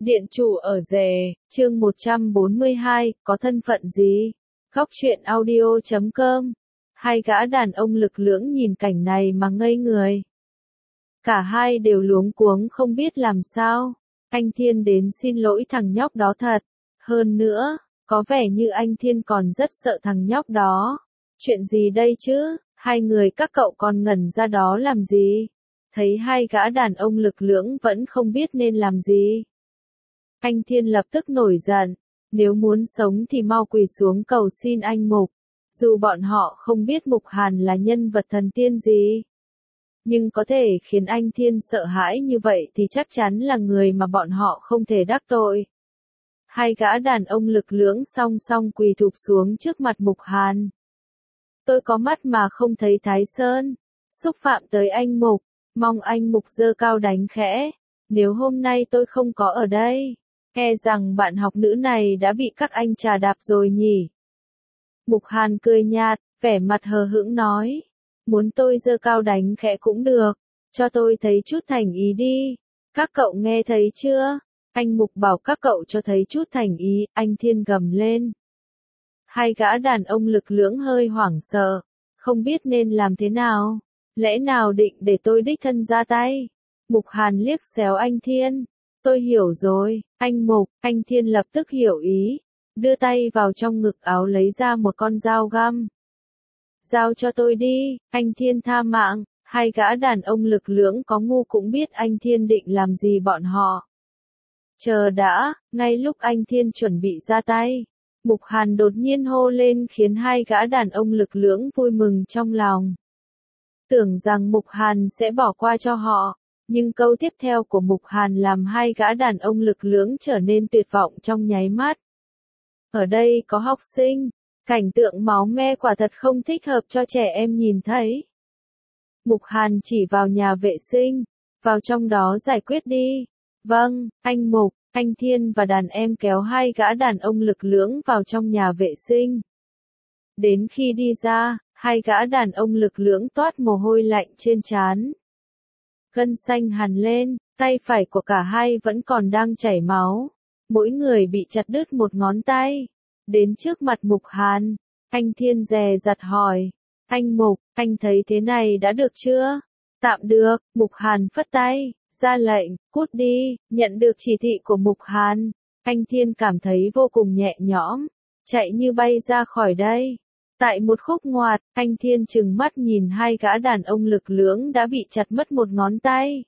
Điện chủ ở rể, chương 142, có thân phận gì? Góc truyện audio.com. Hai gã đàn ông lực lưỡng nhìn cảnh này mà ngây người. Cả hai đều luống cuống không biết làm sao. Anh Thiên đến xin lỗi thằng nhóc đó thật. Hơn nữa, có vẻ như anh Thiên còn rất sợ thằng nhóc đó. Chuyện gì đây chứ? Hai người các cậu còn ngẩn ra đó làm gì? Thấy hai gã đàn ông lực lưỡng vẫn không biết nên làm gì. Anh Thiên lập tức nổi giận, nếu muốn sống thì mau quỳ xuống cầu xin anh Mục. Dù bọn họ không biết Mục Hàn là nhân vật thần tiên gì, nhưng có thể khiến anh Thiên sợ hãi như vậy thì chắc chắn là người mà bọn họ không thể đắc tội. Hai gã đàn ông lực lưỡng song song quỳ thụp xuống trước mặt Mục Hàn. Tôi có mắt mà không thấy Thái Sơn, xúc phạm tới anh Mục, mong anh Mục giơ cao đánh khẽ. Nếu hôm nay tôi không có ở đây, e rằng bạn học nữ này đã bị các anh trà đạp rồi nhỉ. Mục Hàn cười nhạt, vẻ mặt hờ hững nói. Muốn tôi giơ cao đánh khẽ cũng được, cho tôi thấy chút thành ý đi. Các cậu nghe thấy chưa? Anh Mục bảo các cậu cho thấy chút thành ý, anh Thiên gầm lên. Hai gã đàn ông lực lưỡng hơi hoảng sợ, không biết nên làm thế nào. Lẽ nào định để tôi đích thân ra tay? Mục Hàn liếc xéo anh Thiên. Tôi hiểu rồi, anh Mục. Anh Thiên lập tức hiểu ý, đưa tay vào trong ngực áo lấy ra một con dao găm. Giao cho tôi đi, anh Thiên tha mạng. Hai gã đàn ông lực lưỡng có ngu cũng biết anh Thiên định làm gì bọn họ. Chờ đã, ngay lúc anh Thiên chuẩn bị ra tay, Mục Hàn đột nhiên hô lên khiến hai gã đàn ông lực lưỡng vui mừng trong lòng. Tưởng rằng Mục Hàn sẽ bỏ qua cho họ, nhưng câu tiếp theo của Mục Hàn làm hai gã đàn ông lực lưỡng trở nên tuyệt vọng trong nháy mắt. Ở đây có học sinh, cảnh tượng máu me quả thật không thích hợp cho trẻ em nhìn thấy. Mục Hàn chỉ vào nhà vệ sinh, vào trong đó giải quyết đi. Vâng, anh Mục. Anh Thiên và đàn em kéo hai gã đàn ông lực lưỡng vào trong nhà vệ sinh. Đến khi đi ra, hai gã đàn ông lực lưỡng toát mồ hôi lạnh trên trán. Gân xanh hằn lên, tay phải của cả hai vẫn còn đang chảy máu. Mỗi người bị chặt đứt một ngón tay. Đến trước mặt Mục Hàn, anh Thiên dè dặt hỏi. Anh Mục, anh thấy thế này đã được chưa? Tạm được. Mục Hàn phất tay, ra lệnh, cút đi. Nhận được chỉ thị của Mục Hàn, anh Thiên cảm thấy vô cùng nhẹ nhõm, chạy như bay ra khỏi đây. Tại một khúc ngoặt, anh Thiên trừng mắt nhìn hai gã đàn ông lực lưỡng đã bị chặt mất một ngón tay.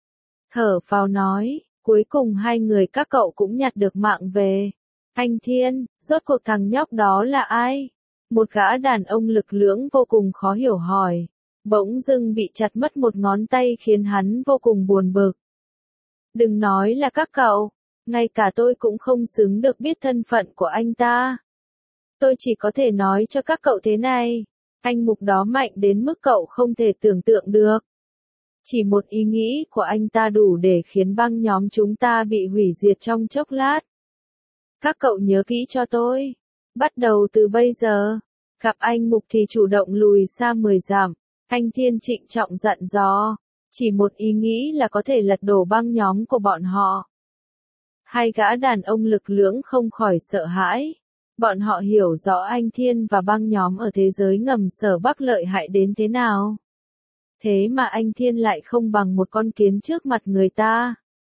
Thở phào nói, cuối cùng hai người các cậu cũng nhặt được mạng về. Anh Thiên, rốt cuộc thằng nhóc đó là ai? Một gã đàn ông lực lưỡng vô cùng khó hiểu hỏi. Bỗng dưng bị chặt mất một ngón tay khiến hắn vô cùng buồn bực. Đừng nói là các cậu, ngay cả tôi cũng không xứng được biết thân phận của anh ta. Tôi chỉ có thể nói cho các cậu thế này, anh Mục đó mạnh đến mức cậu không thể tưởng tượng được. Chỉ một ý nghĩ của anh ta đủ để khiến băng nhóm chúng ta bị hủy diệt trong chốc lát. Các cậu nhớ kỹ cho tôi. Bắt đầu từ bây giờ, gặp anh Mục thì chủ động lùi xa 10 dặm. Anh Thiên trịnh trọng dặn dò. Chỉ một ý nghĩ là có thể lật đổ băng nhóm của bọn họ. Hai gã đàn ông lực lưỡng không khỏi sợ hãi. Bọn họ hiểu rõ anh Thiên và băng nhóm ở thế giới ngầm Sở Bắc lợi hại đến thế nào. Thế mà anh Thiên lại không bằng một con kiến trước mặt người ta.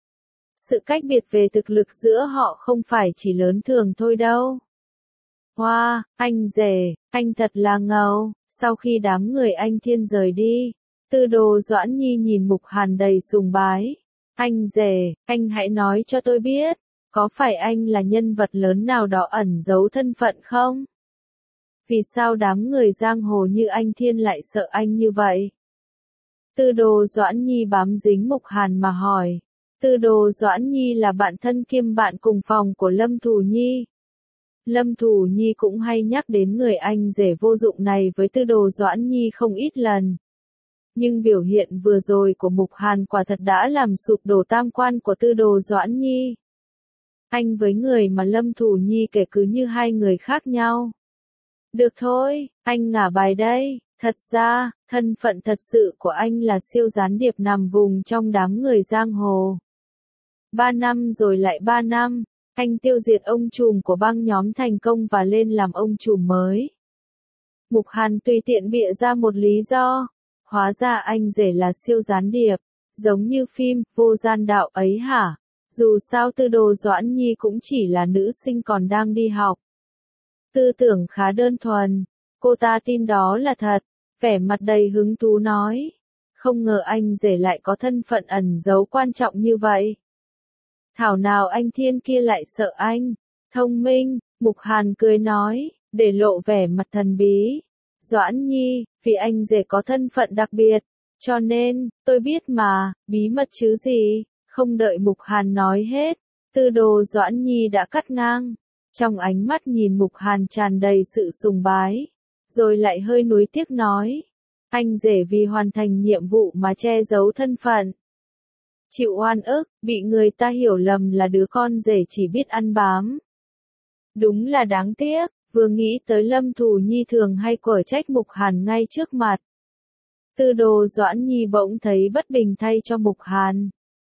Sự cách biệt về thực lực giữa họ không phải chỉ lớn thường thôi đâu. Hoa, anh rể, anh thật là ngầu. Sau khi đám người anh Thiên rời đi, Tư Đồ Doãn Nhi nhìn Mục Hàn đầy sùng bái. Anh rể, anh hãy nói cho tôi biết, có phải anh là nhân vật lớn nào đó ẩn giấu thân phận không? Vì sao đám người giang hồ như anh Thiên lại sợ anh như vậy? Tư Đồ Doãn Nhi bám dính Mục Hàn mà hỏi. Tư Đồ Doãn Nhi là bạn thân kiêm bạn cùng phòng của Lâm Thù Nhi. Lâm Thù Nhi cũng hay nhắc đến người anh rể vô dụng này với Tư Đồ Doãn Nhi không ít lần. Nhưng biểu hiện vừa rồi của Mục Hàn quả thật đã làm sụp đổ tam quan của Tư Đồ Doãn Nhi. Anh với người mà Lâm Thù Nhi kể cứ như hai người khác nhau. Được thôi, anh ngả bài đây. Thật ra, thân phận thật sự của anh là siêu gián điệp nằm vùng trong đám người giang hồ. 3 năm rồi lại 3 năm, anh tiêu diệt ông trùm của băng nhóm thành công và lên làm ông trùm mới. Mục Hàn tùy tiện bịa ra một lý do. Hóa ra anh rể là siêu gián điệp, giống như phim Vô Gian Đạo ấy hả? Dù sao Tư Đồ Doãn Nhi cũng chỉ là nữ sinh còn đang đi học. Tư tưởng khá đơn thuần, cô ta tin đó là thật, vẻ mặt đầy hứng thú nói. Không ngờ anh rể lại có thân phận ẩn giấu quan trọng như vậy. Thảo nào anh Thiên kia lại sợ anh. Thông minh, Mục Hàn cười nói, để lộ vẻ mặt thần bí. Doãn Nhi, vì anh rể có thân phận đặc biệt, cho nên, tôi biết mà, bí mật chứ gì. Không đợi Mục Hàn nói hết, Tư Đồ Doãn Nhi đã cắt ngang. Trong ánh mắt nhìn Mục Hàn tràn đầy sự sùng bái, rồi lại hơi nuối tiếc nói. Anh rể vì hoàn thành nhiệm vụ mà che giấu thân phận. Chịu oan ức, bị người ta hiểu lầm là đứa con rể chỉ biết ăn bám. Đúng là đáng tiếc, vừa nghĩ tới Lâm Thù Nhi thường hay quở trách Mục Hàn ngay trước mặt. Tư Đồ Doãn Nhi bỗng thấy bất bình thay cho Mục Hàn.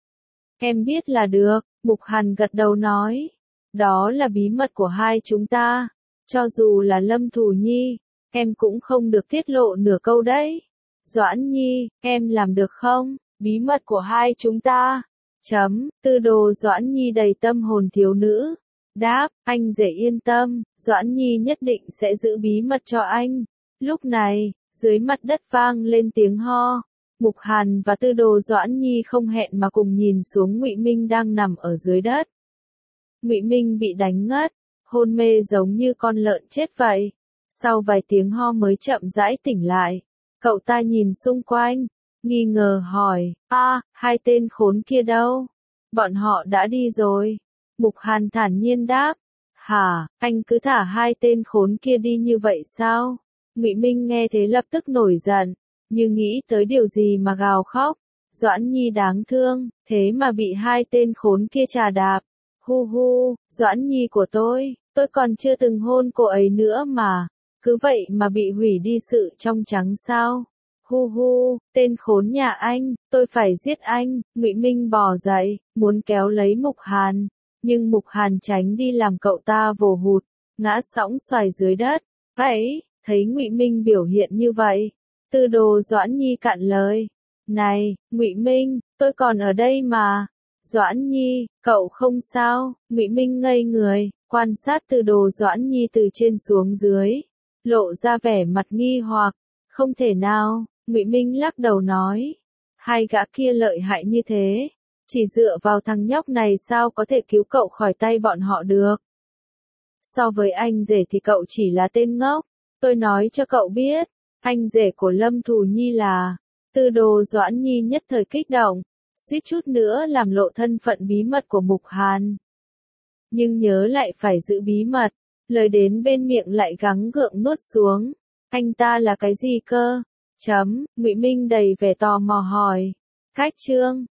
Em biết là được, Mục Hàn gật đầu nói. Đó là bí mật của hai chúng ta. Cho dù là Lâm Thù Nhi, em cũng không được tiết lộ nửa câu đấy. Doãn Nhi, em làm được không? Bí mật của hai chúng ta. Tư Đồ Doãn Nhi đầy tâm hồn thiếu nữ. Đáp, anh rể yên tâm, Doãn Nhi nhất định sẽ giữ bí mật cho anh. Lúc này, dưới mặt đất vang lên tiếng ho. Mục Hàn và Tư Đồ Doãn Nhi không hẹn mà cùng nhìn xuống Ngụy Minh đang nằm ở dưới đất. Ngụy Minh bị đánh ngất, hôn mê giống như con lợn chết vậy. Sau vài tiếng ho mới chậm rãi tỉnh lại. Cậu ta nhìn xung quanh, nghi ngờ hỏi, hai tên khốn kia đâu? Bọn họ đã đi rồi. Mục Hàn thản nhiên đáp, hả, anh cứ thả hai tên khốn kia đi như vậy sao? Ngụy Minh nghe thế lập tức nổi giận, như nghĩ tới điều gì mà gào khóc. Doãn Nhi đáng thương, thế mà bị hai tên khốn kia trà đạp. Hu hu, Doãn Nhi của tôi còn chưa từng hôn cô ấy nữa mà. Cứ vậy mà bị hủy đi sự trong trắng sao? Hu hu, tên khốn nhà anh, tôi phải giết anh. Ngụy Minh bò dậy, muốn kéo lấy Mục Hàn, nhưng Mục Hàn tránh đi làm cậu ta vồ hụt, ngã sõng xoài dưới đất. Vậy, thấy Ngụy Minh biểu hiện như vậy, Tư Đồ Doãn Nhi cạn lời. Này, Ngụy Minh, tôi còn ở đây mà. Doãn Nhi, cậu không sao? Ngụy Minh ngây người, quan sát Tư Đồ Doãn Nhi từ trên xuống dưới, lộ ra vẻ mặt nghi hoặc. Không thể nào, Ngụy Minh lắc đầu nói. Hai gã kia lợi hại như thế, chỉ dựa vào thằng nhóc này sao có thể cứu cậu khỏi tay bọn họ được? So với anh rể thì cậu chỉ là tên ngốc. Tôi nói cho cậu biết, anh rể của Lâm Thù Nhi là... Tư Đồ Doãn Nhi nhất thời kích động, suýt chút nữa làm lộ thân phận bí mật của Mục Hàn. Nhưng nhớ lại phải giữ bí mật, lời đến bên miệng lại gắng gượng nuốt xuống. Anh ta là cái gì cơ? Ngụy Minh đầy vẻ tò mò hỏi. Cách chương